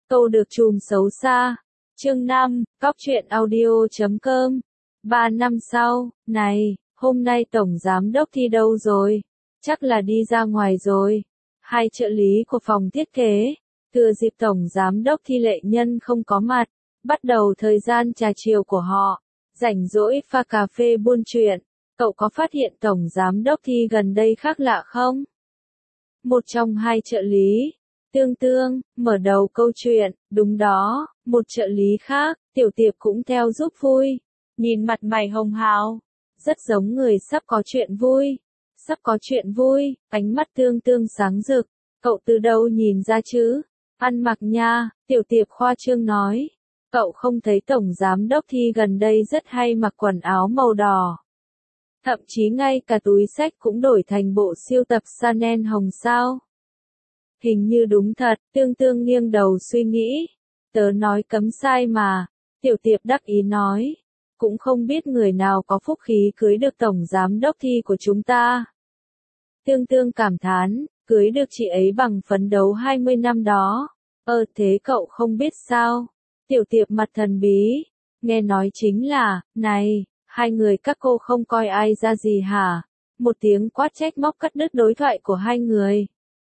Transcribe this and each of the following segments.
Câu được trùm xấu xa. Chương 5, Cóc truyện audio.com. 3 năm sau, này, hôm nay Tổng Giám Đốc Thi đâu rồi? Chắc là đi ra ngoài rồi. Hai trợ lý của phòng thiết kế, thừa dịp Tổng Giám Đốc Thi Lệ Nhân không có mặt, bắt đầu thời gian trà chiều của họ. Rảnh rỗi pha cà phê buôn chuyện, cậu có phát hiện Tổng Giám Đốc Thi gần đây khác lạ không? Một trong hai trợ lý, Tương Tương, mở đầu câu chuyện. Đúng đó, một trợ lý khác, Tiểu Tiệp cũng theo giúp vui. Nhìn mặt mày hồng hào, rất giống người sắp có chuyện vui. Sắp có chuyện vui, ánh mắt Tương Tương sáng rực. Cậu từ đâu nhìn ra chứ? Ăn mặc nha, Tiểu Tiệp khoa trương nói. Cậu không thấy Tổng Giám Đốc Thi gần đây rất hay mặc quần áo màu đỏ. Thậm chí ngay cả túi xách cũng đổi thành bộ siêu tập Chanel hồng sao? Hình như đúng thật, Tương Tương nghiêng đầu suy nghĩ. Tớ nói cấm sai mà, Tiểu Tiệp đắc ý nói. Cũng không biết người nào có phúc khí cưới được Tổng Giám Đốc Thi của chúng ta. Tương Tương cảm thán, cưới được chị ấy bằng phấn đấu 20 năm đó. Thế cậu không biết sao? Tiểu Tiệp mặt thần bí. Nghe nói chính là, này, hai người các cô không coi ai ra gì hả? Một tiếng quát trách móc cắt đứt đối thoại của hai người.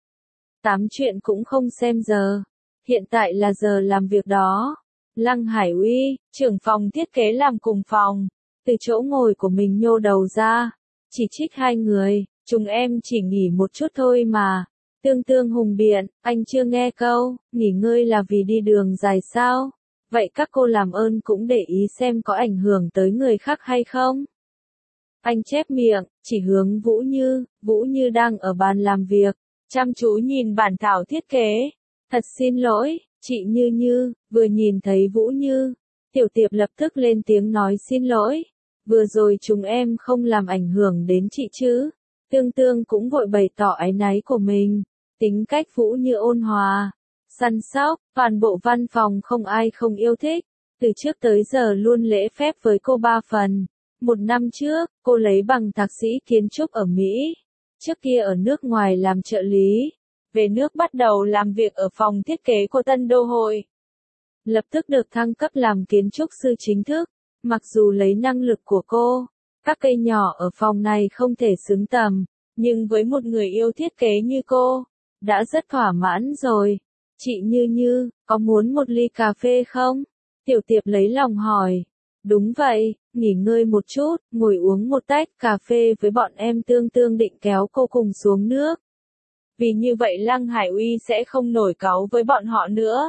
Tám chuyện cũng không xem giờ. Hiện tại là giờ làm việc đó. Lăng Hải Uy, trưởng phòng thiết kế làm cùng phòng, từ chỗ ngồi của mình nhô đầu ra, chỉ trích hai người, chúng em chỉ nghỉ một chút thôi mà. Tương Tương hùng biện, anh chưa nghe câu, nghỉ ngơi là vì đi đường dài sao? Vậy các cô làm ơn cũng để ý xem có ảnh hưởng tới người khác hay không? Anh chép miệng, chỉ hướng Vũ Như đang ở bàn làm việc, chăm chú nhìn bản thảo thiết kế. Thật xin lỗi, chị Như, vừa nhìn thấy Vũ Như, Tiểu Tiệp lập tức lên tiếng nói xin lỗi. Vừa rồi chúng em không làm ảnh hưởng đến chị chứ. Tương Tương cũng vội bày tỏ áy náy của mình. Tính cách Vũ Như ôn hòa, săn sóc, toàn bộ văn phòng không ai không yêu thích. Từ trước tới giờ luôn lễ phép với cô 3 phần. Một năm trước, cô lấy bằng thạc sĩ kiến trúc ở Mỹ. Trước kia ở nước ngoài làm trợ lý. Về nước bắt đầu làm việc ở phòng thiết kế của Tân Đô Hội. Lập tức được thăng cấp làm kiến trúc sư chính thức. Mặc dù lấy năng lực của cô, các cây nhỏ ở phòng này không thể xứng tầm, nhưng với một người yêu thiết kế như cô, đã rất thỏa mãn rồi. Chị Như, có muốn một ly cà phê không? Tiểu Tiệp lấy lòng hỏi. Đúng vậy, nghỉ ngơi một chút, ngồi uống một tách cà phê với bọn em. Tương Tương định kéo cô cùng xuống nước. Vì như vậy Lăng Hải Uy sẽ không nổi cáu với bọn họ nữa.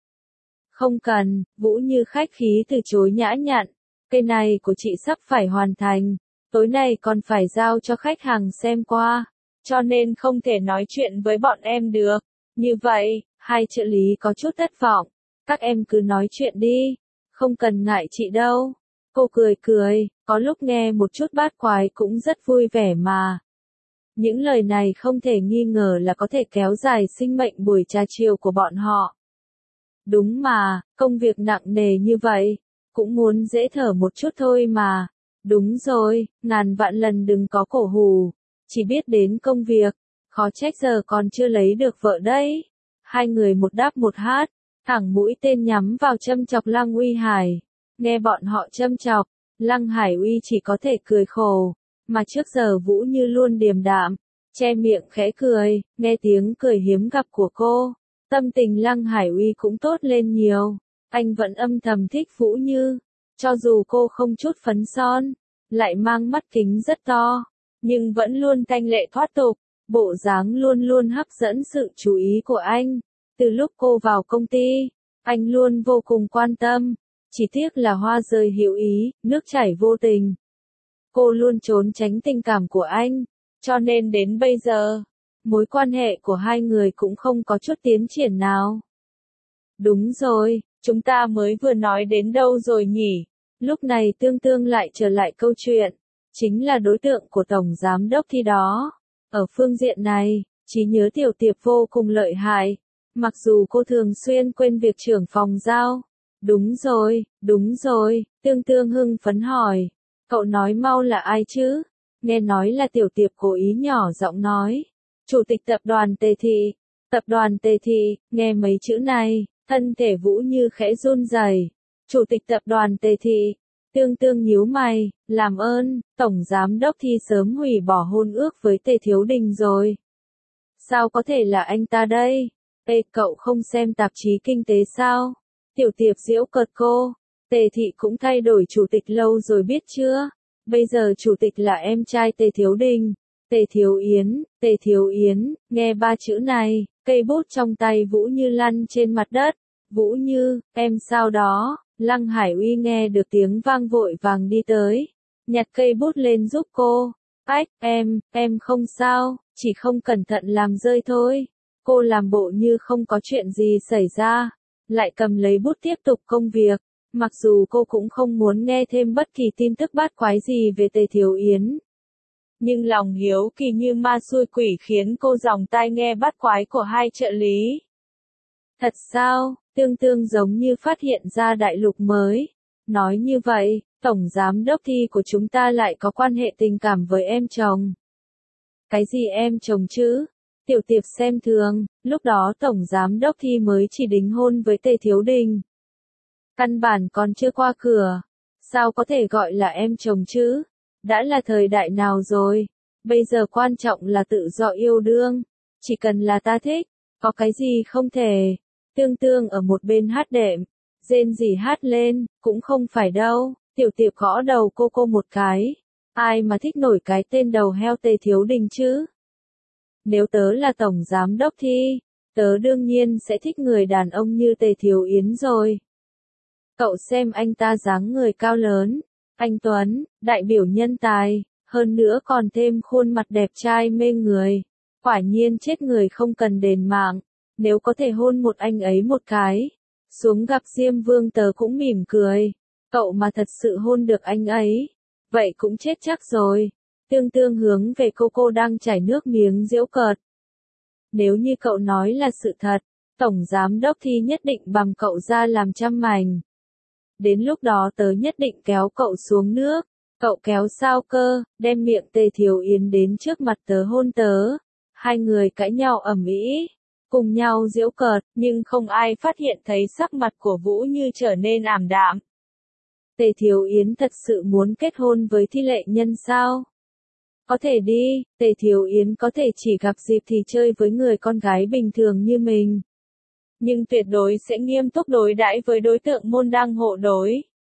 Không cần, Vũ Như khách khí từ chối nhã nhặn. Cây này của chị sắp phải hoàn thành. Tối nay còn phải giao cho khách hàng xem qua. Cho nên không thể nói chuyện với bọn em được. Như vậy, hai trợ lý có chút thất vọng. Các em cứ nói chuyện đi. Không cần ngại chị đâu. Cô cười, có lúc nghe một chút bát quái cũng rất vui vẻ mà. Những lời này không thể nghi ngờ là có thể kéo dài sinh mệnh buổi trà chiều của bọn họ. Đúng mà, công việc nặng nề như vậy, cũng muốn dễ thở một chút thôi mà. Đúng rồi, ngàn vạn lần đừng có cổ hủ, chỉ biết đến công việc, khó trách giờ còn chưa lấy được vợ đấy. Hai người một đáp một hát, thẳng mũi tên nhắm vào châm chọc Lăng Uy Hải. Nghe bọn họ châm chọc, Lăng Hải Uy chỉ có thể cười khổ. Mà trước giờ Vũ Như luôn điềm đạm, che miệng khẽ cười, nghe tiếng cười hiếm gặp của cô. Tâm tình Lăng Hải Uy cũng tốt lên nhiều. Anh vẫn âm thầm thích Vũ Như. Cho dù cô không chút phấn son, lại mang mắt kính rất to, nhưng vẫn luôn thanh lệ thoát tục. Bộ dáng luôn luôn hấp dẫn sự chú ý của anh. Từ lúc cô vào công ty, anh luôn vô cùng quan tâm. Chỉ tiếc là hoa rơi hữu ý, nước chảy vô tình. Cô luôn trốn tránh tình cảm của anh, cho nên đến bây giờ, mối quan hệ của hai người cũng không có chút tiến triển nào. Đúng rồi, chúng ta mới vừa nói đến đâu rồi nhỉ? Lúc này Tương Tương lại trở lại câu chuyện, chính là đối tượng của Tổng Giám Đốc Thi đó. Ở phương diện này, trí nhớ Tiểu Tiệp vô cùng lợi hại, mặc dù cô thường xuyên quên việc trưởng phòng giao. Đúng rồi, Tương Tương hưng phấn hỏi. Cậu nói mau là ai chứ? Nghe nói là Tiểu Tiệp cố ý nhỏ giọng nói. Chủ tịch tập đoàn Tề Thị. Tập đoàn Tề Thị, nghe mấy chữ này, Thân thể Vũ Như khẽ run rẩy. Chủ tịch tập đoàn Tề Thị. Tương Tương nhíu mày, làm ơn, tổng giám đốc Thi sớm hủy bỏ hôn ước với Tề Thiếu Đình rồi. Sao có thể là anh ta đây? Ê, cậu không xem tạp chí kinh tế sao? Tiểu Tiệp giễu cợt cô. Tề Thị cũng thay đổi chủ tịch lâu rồi biết chưa? Bây giờ chủ tịch là em trai Tề Thiếu Đình. Tề Thiếu Yến, nghe ba chữ này, cây bút trong tay Vũ Như lăn trên mặt đất. Vũ Như, em sao đó? Lăng Hải Uy nghe được tiếng vang vội vàng đi tới, nhặt cây bút lên giúp cô. Ách, em không sao, chỉ không cẩn thận làm rơi thôi. Cô làm bộ như không có chuyện gì xảy ra, lại cầm lấy bút tiếp tục công việc. Mặc dù cô cũng không muốn nghe thêm bất kỳ tin tức bát quái gì về Tề Thiếu Yến. Nhưng lòng hiếu kỳ như ma xui quỷ khiến cô dòng tai nghe bát quái của hai trợ lý. Thật sao? Tương Tương giống như phát hiện ra đại lục mới. Nói như vậy, tổng giám đốc Thi của chúng ta lại có quan hệ tình cảm với em chồng. Cái gì em chồng chứ? Tiểu Tiệp xem thường, lúc đó tổng giám đốc Thi mới chỉ đính hôn với Tề Thiếu Đình. Căn bản còn chưa qua cửa. Sao có thể gọi là em chồng chứ? Đã là thời đại nào rồi? Bây giờ quan trọng là tự do yêu đương. Chỉ cần là ta thích, có cái gì không thể. Tương Tương ở một bên hát đệm, rên rỉ hát lên, cũng không phải đâu. Tiểu Tiệp gõ đầu cô một cái. Ai mà thích nổi cái tên đầu heo Tề Thiếu Đình chứ? Nếu tớ là tổng giám đốc Thi, tớ đương nhiên sẽ thích người đàn ông như Tề Thiếu Yến rồi. Cậu xem anh ta dáng người cao lớn, anh tuấn, đại biểu nhân tài, hơn nữa còn thêm khuôn mặt đẹp trai mê người. Quả nhiên chết người không cần đền mạng. Nếu có thể hôn một anh ấy một cái, xuống gặp Diêm Vương tớ cũng mỉm cười. Cậu mà thật sự hôn được anh ấy, vậy cũng chết chắc rồi. Tương Tương hướng về cô đang chảy nước miếng giễu cợt. Nếu như cậu nói là sự thật, tổng giám đốc Thi nhất định bằng cậu ra làm trăm mảnh. Đến lúc đó tớ nhất định kéo cậu xuống nước. Cậu kéo sao cơ? Đem miệng Tề Thiếu Yến đến trước mặt tớ hôn tớ. Hai người cãi nhau ầm ĩ, cùng nhau giễu cợt, nhưng không ai phát hiện thấy sắc mặt của Vũ Như trở nên ảm đạm. Tề Thiếu Yến thật sự muốn kết hôn với Thi Lệ Nhân sao? Có thể đi, Tề Thiếu Yến có thể chỉ gặp dịp thì chơi với người con gái bình thường như mình. Nhưng tuyệt đối sẽ nghiêm túc đối đãi với đối tượng môn đăng hộ đối.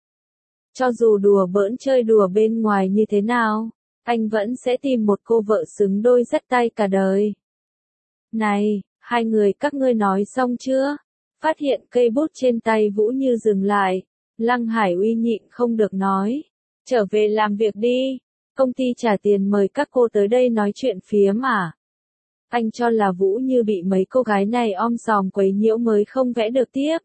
Cho dù đùa bỡn chơi đùa bên ngoài như thế nào, anh vẫn sẽ tìm một cô vợ xứng đôi dắt tay cả đời. Này, hai người các ngươi nói xong chưa? Phát hiện cây bút trên tay Vũ Như dừng lại, Lăng Hải Uy nhịn không được nói. Trở về làm việc đi, công ty trả tiền mời các cô tới đây nói chuyện phiếm à? Anh cho là Vũ Như bị mấy cô gái này om sòm quấy nhiễu mới không vẽ được tiếp.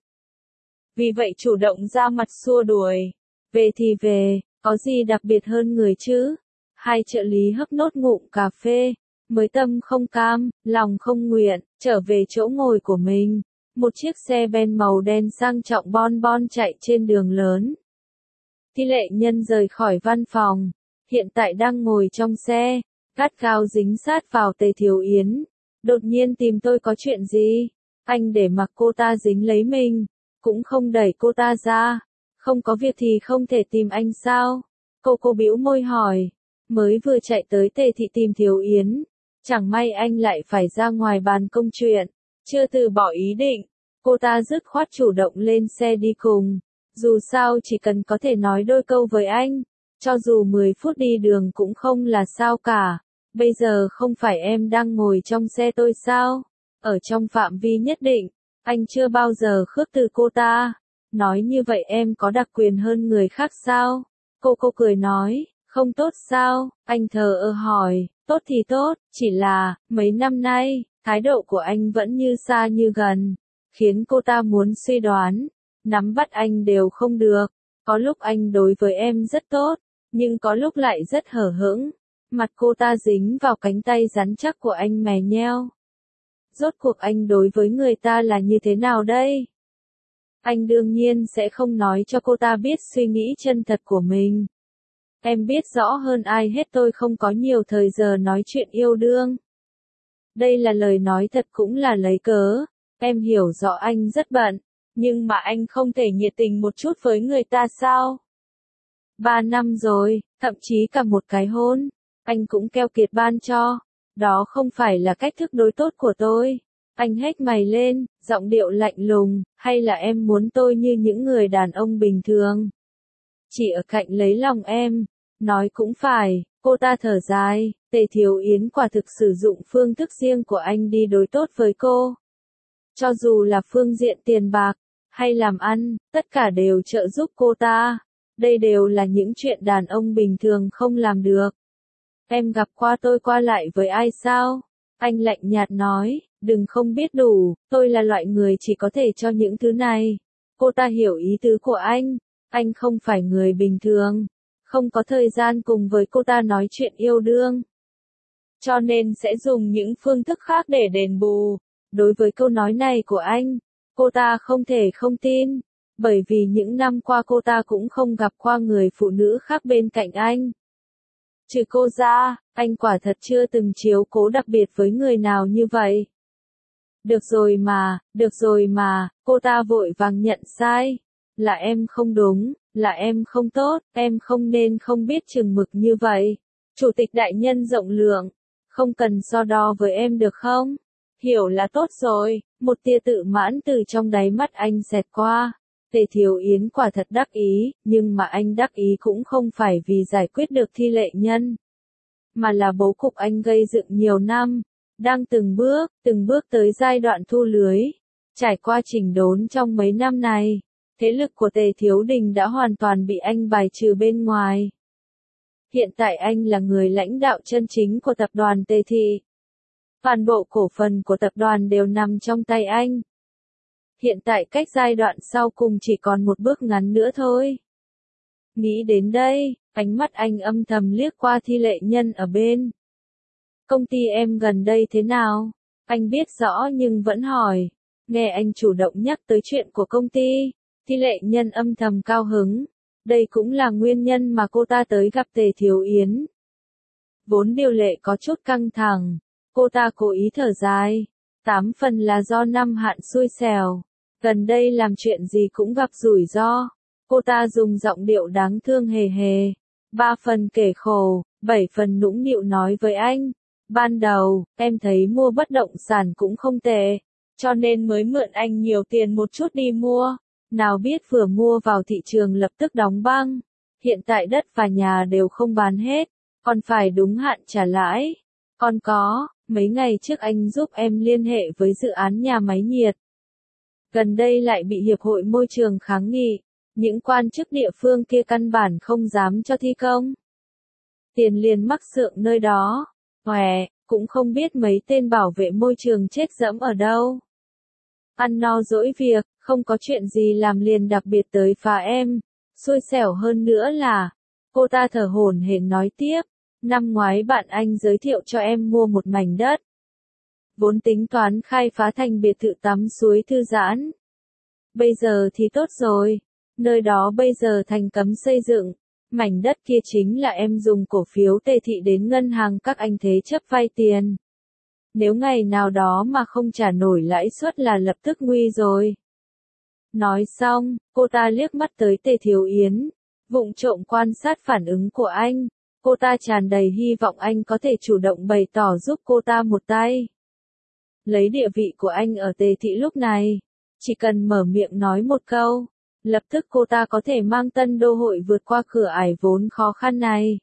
Vì vậy chủ động ra mặt xua đuổi. Về thì về, có gì đặc biệt hơn người chứ? Hai trợ lý hấp nốt ngụm cà phê, mới tâm không cam, lòng không nguyện, trở về chỗ ngồi của mình. Một chiếc xe ben màu đen sang trọng bon bon chạy trên đường lớn. Thi Lệ Nhân rời khỏi văn phòng, hiện tại đang ngồi trong xe, gắt gao dính sát vào Tề Thiếu Yến. Đột nhiên tìm tôi có chuyện gì? Anh để mặc cô ta dính lấy mình, cũng không đẩy cô ta ra. Không có việc thì không thể tìm anh sao? Cô bĩu môi hỏi. Mới vừa chạy tới Tề Thị tìm Thiếu Yến. Chẳng may anh lại phải ra ngoài bàn công chuyện. Chưa từ bỏ ý định, cô ta dứt khoát chủ động lên xe đi cùng. Dù sao chỉ cần có thể nói đôi câu với anh, cho dù 10 phút đi đường cũng không là sao cả. Bây giờ không phải em đang ngồi trong xe tôi sao? Ở trong phạm vi nhất định, anh chưa bao giờ khước từ cô ta. Nói như vậy em có đặc quyền hơn người khác sao? Cô cười nói, không tốt sao? Anh thờ ơ hỏi, tốt thì tốt, chỉ là, mấy năm nay, thái độ của anh vẫn như xa như gần, khiến cô ta muốn suy đoán, nắm bắt anh đều không được. Có lúc anh đối với em rất tốt, nhưng có lúc lại rất hở hững. Mặt cô ta dính vào cánh tay rắn chắc của anh mè nheo. Rốt cuộc anh đối với người ta là như thế nào đây? Anh đương nhiên sẽ không nói cho cô ta biết suy nghĩ chân thật của mình. Em biết rõ hơn ai hết tôi không có nhiều thời giờ nói chuyện yêu đương. Đây là lời nói thật cũng là lấy cớ. Em hiểu rõ anh rất bận, Nhưng mà anh không thể nhiệt tình một chút với người ta sao? 3 năm rồi, thậm chí cả một cái hôn, anh cũng keo kiệt ban cho. Đó không phải là cách thức đối tốt của tôi. Anh hét mày lên, giọng điệu lạnh lùng, hay là em muốn tôi như những người đàn ông bình thường? Chỉ ở cạnh lấy lòng em. Nói cũng phải, cô ta thở dài, Tề Thiếu Yến quả thực sử dụng phương thức riêng của anh đi đối tốt với cô. Cho dù là phương diện tiền bạc, hay làm ăn, tất cả đều trợ giúp cô ta. Đây đều là những chuyện đàn ông bình thường không làm được. Em gặp qua tôi qua lại với ai sao? Anh lạnh nhạt nói, đừng không biết đủ, tôi là loại người chỉ có thể cho những thứ này. Cô ta hiểu ý tứ của anh không phải người bình thường, không có thời gian cùng với cô ta nói chuyện yêu đương. Cho nên sẽ dùng những phương thức khác để đền bù. Đối với câu nói này của anh, cô ta không thể không tin, bởi vì những năm qua cô ta cũng không gặp qua người phụ nữ khác bên cạnh anh. Trừ cô ra, anh quả thật chưa từng chiếu cố đặc biệt với người nào như vậy. Được rồi mà, cô ta vội vàng nhận sai. Là em không đúng, là em không tốt, em không nên không biết chừng mực như vậy. Chủ tịch đại nhân rộng lượng, không cần so đo với em được không? Hiểu là tốt rồi, một tia tự mãn từ trong đáy mắt anh xẹt qua. Tề Thiếu Yến quả thật đắc ý, nhưng mà anh đắc ý cũng không phải vì giải quyết được Thi Lệ Nhân, mà là bố cục anh gây dựng nhiều năm, đang từng bước tới giai đoạn thu lưới. Trải qua chỉnh đốn trong mấy năm này, thế lực của Tề Thiếu Đình đã hoàn toàn bị anh bài trừ bên ngoài. Hiện tại anh là người lãnh đạo chân chính của tập đoàn Tề Thị. Toàn bộ cổ phần của tập đoàn đều nằm trong tay anh. Hiện tại cách giai đoạn sau cùng chỉ còn một bước ngắn nữa thôi. Nghĩ đến đây, ánh mắt anh âm thầm liếc qua Thi Lệ Nhân ở bên. Công ty em gần đây thế nào? Anh biết rõ nhưng vẫn hỏi. Nghe anh chủ động nhắc tới chuyện của công ty, Thi Lệ Nhân âm thầm cao hứng. Đây cũng là nguyên nhân mà cô ta tới gặp Tề Thiếu Yến. Vốn điều lệ có chút căng thẳng, cô ta cố ý thở dài. 8 phần là do năm hạn xui xẻo. Gần đây làm chuyện gì cũng gặp rủi ro. Cô ta dùng giọng điệu đáng thương hề hề. 3 phần kể khổ, 7 phần nũng nịu nói với anh. Ban đầu, em thấy mua bất động sản cũng không tệ, cho nên mới mượn anh nhiều tiền một chút đi mua. Nào biết vừa mua vào thị trường lập tức đóng băng. Hiện tại đất và nhà đều không bán hết, còn phải đúng hạn trả lãi. Còn có, mấy ngày trước anh giúp em liên hệ với dự án nhà máy nhiệt. Gần đây lại bị Hiệp hội Môi trường kháng nghị, những quan chức địa phương kia căn bản không dám cho thi công. Tiền liền mắc sượng nơi đó, cũng không biết mấy tên bảo vệ môi trường chết dẫm ở đâu. Ăn no dỗi việc, không có chuyện gì làm liền đặc biệt tới phá em. Xui xẻo hơn nữa là, cô ta thở hổn hển nói tiếp, năm ngoái bạn anh giới thiệu cho em mua một mảnh đất. Vốn tính toán khai phá thành biệt thự tắm suối thư giãn. Bây giờ thì tốt rồi, nơi đó bây giờ thành cấm xây dựng. Mảnh đất kia chính là em dùng cổ phiếu Tề Thị đến ngân hàng các anh thế chấp vay tiền. Nếu ngày nào đó mà không trả nổi lãi suất là lập tức nguy rồi. Nói xong, cô ta liếc mắt tới Tề Thiếu Yến, vụng trộm quan sát phản ứng của anh. Cô ta tràn đầy hy vọng anh có thể chủ động bày tỏ giúp cô ta một tay. Lấy địa vị của anh ở Tề Thị lúc này, chỉ cần mở miệng nói một câu, lập tức cô ta có thể mang Tân Đô Hội vượt qua cửa ải vốn khó khăn này.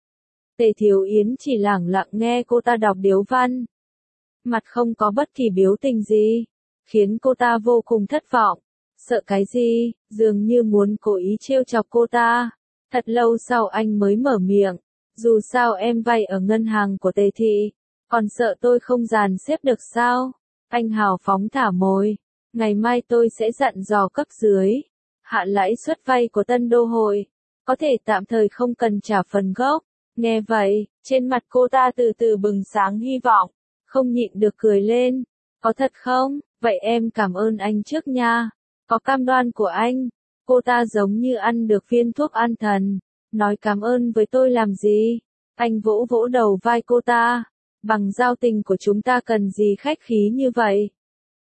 Tề Thiếu Yến chỉ lẳng lặng nghe cô ta đọc điếu văn. Mặt không có bất kỳ biểu tình gì, khiến cô ta vô cùng thất vọng. Sợ cái gì, dường như muốn cố ý trêu chọc cô ta. Thật lâu sau anh mới mở miệng, dù sao em vay ở ngân hàng của Tề Thị, còn sợ tôi không dàn xếp được sao? Anh hào phóng thả mồi, ngày mai tôi sẽ dặn dò cấp dưới, hạ lãi suất vay của Tân Đô Hội, có thể tạm thời không cần trả phần gốc. Nghe vậy, trên mặt cô ta từ từ bừng sáng hy vọng, không nhịn được cười lên. Có thật không? Vậy em cảm ơn anh trước nha. Có cam đoan của anh. Cô ta giống như ăn được viên thuốc an thần. Nói cảm ơn với tôi làm gì? Anh vỗ vỗ đầu vai cô ta. Bằng giao tình của chúng ta cần gì khách khí như vậy?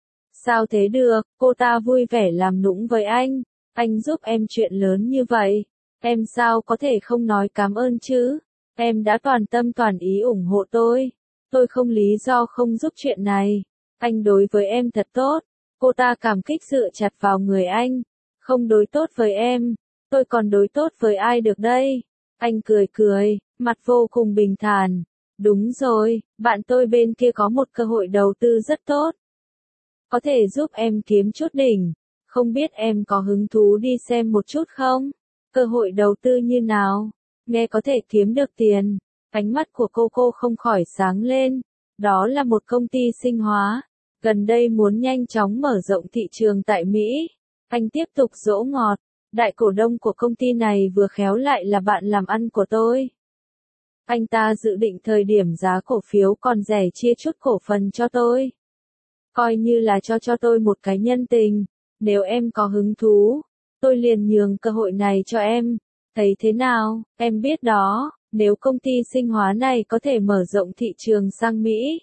Sao thế được, cô ta vui vẻ làm nũng với anh giúp em chuyện lớn như vậy, em sao có thể không nói cảm ơn chứ, em đã toàn tâm toàn ý ủng hộ tôi không lý do không giúp chuyện này, anh đối với em thật tốt, cô ta cảm kích dựa chặt vào người anh, không đối tốt với em, tôi còn đối tốt với ai được đây, anh cười cười, mặt vô cùng bình thản, đúng rồi, bạn tôi bên kia có một cơ hội đầu tư rất tốt. Có thể giúp em kiếm chút đỉnh, không biết em có hứng thú đi xem một chút không? Cơ hội đầu tư như nào? Nghe có thể kiếm được tiền. Ánh mắt của cô không khỏi sáng lên. Đó là một công ty sinh hóa. Gần đây muốn nhanh chóng mở rộng thị trường tại Mỹ. Anh tiếp tục dỗ ngọt. Đại cổ đông của công ty này vừa khéo lại là bạn làm ăn của tôi. Anh ta dự định thời điểm giá cổ phiếu còn rẻ chia chút cổ phần cho tôi. Coi như là cho tôi một cái nhân tình, nếu em có hứng thú, tôi liền nhường cơ hội này cho em, thấy thế nào, em biết đó, nếu công ty sinh hóa này có thể mở rộng thị trường sang Mỹ,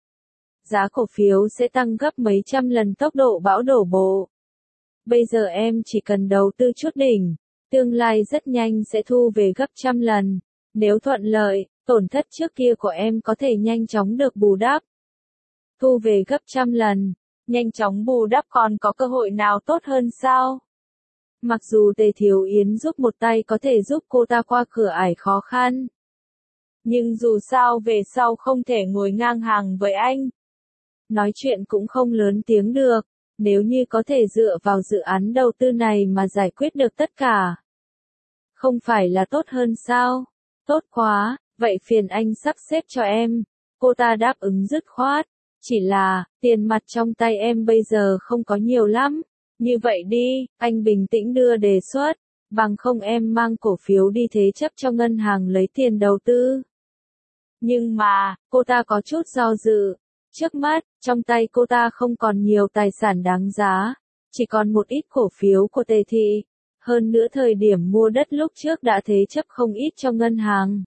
giá cổ phiếu sẽ tăng gấp mấy trăm lần tốc độ bão đổ bộ. Bây giờ em chỉ cần đầu tư chút đỉnh, tương lai rất nhanh sẽ thu về gấp trăm lần, nếu thuận lợi, tổn thất trước kia của em có thể nhanh chóng được bù đắp. Thu về gấp trăm lần, nhanh chóng bù đắp còn có cơ hội nào tốt hơn sao? Mặc dù Tề Thiếu Yến giúp một tay có thể giúp cô ta qua cửa ải khó khăn. Nhưng dù sao về sau không thể ngồi ngang hàng với anh. Nói chuyện cũng không lớn tiếng được, nếu như có thể dựa vào dự án đầu tư này mà giải quyết được tất cả. Không phải là tốt hơn sao? Tốt quá, vậy phiền anh sắp xếp cho em. Cô ta đáp ứng dứt khoát. Chỉ là, tiền mặt trong tay em bây giờ không có nhiều lắm. Như vậy đi, anh bình tĩnh đưa đề xuất. Bằng không em mang cổ phiếu đi thế chấp cho ngân hàng lấy tiền đầu tư. Nhưng mà, cô ta có chút do dự. Trước mắt, trong tay cô ta không còn nhiều tài sản đáng giá. Chỉ còn một ít cổ phiếu của Tề Thị. Hơn nữa thời điểm mua đất lúc trước đã thế chấp không ít cho ngân hàng.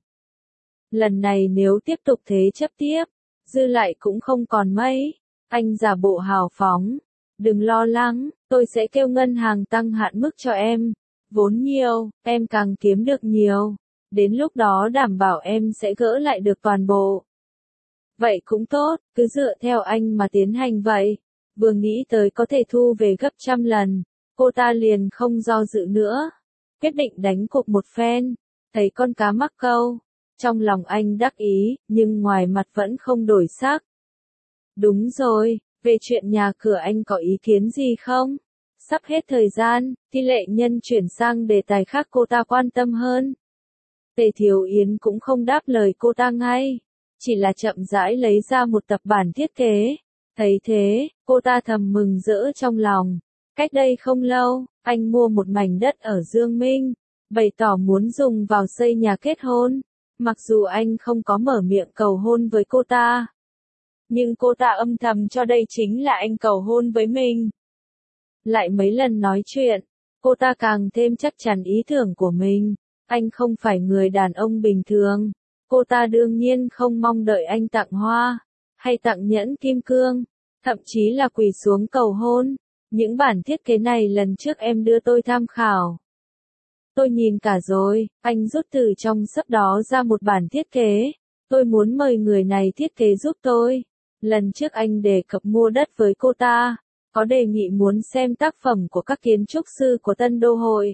Lần này nếu tiếp tục thế chấp tiếp, dư lại cũng không còn mấy. Anh giả bộ hào phóng. Đừng lo lắng, tôi sẽ kêu ngân hàng tăng hạn mức cho em. Vốn nhiều, em càng kiếm được nhiều. Đến lúc đó đảm bảo em sẽ gỡ lại được toàn bộ. Vậy cũng tốt, cứ dựa theo anh mà tiến hành vậy. Vừa nghĩ tới có thể thu về gấp trăm lần, cô ta liền không do dự nữa. Quyết định đánh cuộc một phen, thấy con cá mắc câu. Trong lòng anh đắc ý, nhưng ngoài mặt vẫn không đổi sắc. Đúng rồi, về chuyện nhà cửa anh có ý kiến gì không? Sắp hết thời gian, Thi Lệ Nhân chuyển sang đề tài khác cô ta quan tâm hơn. Tề Thiếu Yến cũng không đáp lời cô ta ngay, chỉ là chậm rãi lấy ra một tập bản thiết kế. Thấy thế, cô ta thầm mừng rỡ trong lòng. Cách đây không lâu, anh mua một mảnh đất ở Dương Minh, bày tỏ muốn dùng vào xây nhà kết hôn. Mặc dù anh không có mở miệng cầu hôn với cô ta, nhưng cô ta âm thầm cho đây chính là anh cầu hôn với mình. Lại mấy lần nói chuyện, cô ta càng thêm chắc chắn ý tưởng của mình. Anh không phải người đàn ông bình thường. Cô ta đương nhiên không mong đợi anh tặng hoa, hay tặng nhẫn kim cương, thậm chí là quỳ xuống cầu hôn. Những bản thiết kế này lần trước em đưa tôi tham khảo. Tôi nhìn cả rồi, anh rút từ trong sấp đó ra một bản thiết kế. Tôi muốn mời người này thiết kế giúp tôi. Lần trước anh đề cập mua đất với cô ta, có đề nghị muốn xem tác phẩm của các kiến trúc sư của Tân Đô Hội.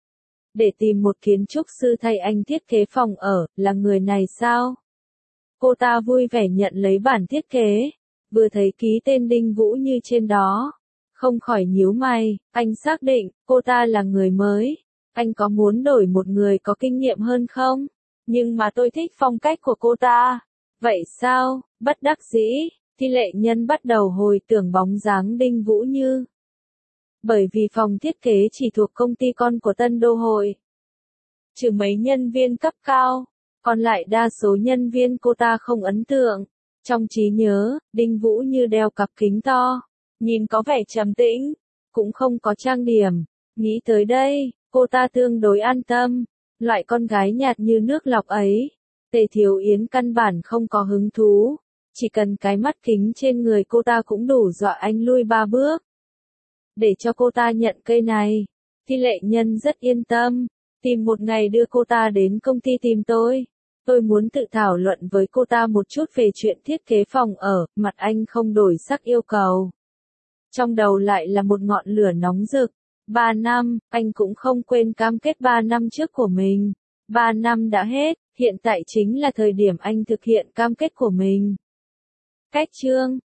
Để tìm một kiến trúc sư thay anh thiết kế phòng ở, là người này sao? Cô ta vui vẻ nhận lấy bản thiết kế, vừa thấy ký tên Đinh Vũ Như trên đó. Không khỏi nhíu mày, anh xác định, cô ta là người mới. Anh có muốn đổi một người có kinh nghiệm hơn không? Nhưng mà tôi thích phong cách của cô ta. Vậy sao? Bất đắc dĩ, Thi Lệ Nhân bắt đầu hồi tưởng bóng dáng Đinh Vũ Như. Bởi vì phòng thiết kế chỉ thuộc công ty con của Tân Đô Hội. Trừ mấy nhân viên cấp cao, còn lại đa số nhân viên cô ta không ấn tượng. Trong trí nhớ, Đinh Vũ Như đeo cặp kính to, nhìn có vẻ trầm tĩnh, cũng không có trang điểm. Nghĩ tới đây, cô ta tương đối an tâm. Loại con gái nhạt như nước lọc ấy, Tề Thiếu Yến căn bản không có hứng thú. Chỉ cần cái mắt kính trên người cô ta cũng đủ dọa anh lui 3 bước. Để cho cô ta nhận cây này. Thi Lệ Nhân rất yên tâm. Tìm một ngày đưa cô ta đến công ty tìm tôi. Tôi muốn tự thảo luận với cô ta một chút về chuyện thiết kế phòng ở, mặt anh không đổi sắc yêu cầu. Trong đầu lại là một ngọn lửa nóng rực. 3 năm, anh cũng không quên cam kết 3 năm trước của mình. 3 năm đã hết, hiện tại chính là thời điểm anh thực hiện cam kết của mình. Cách chương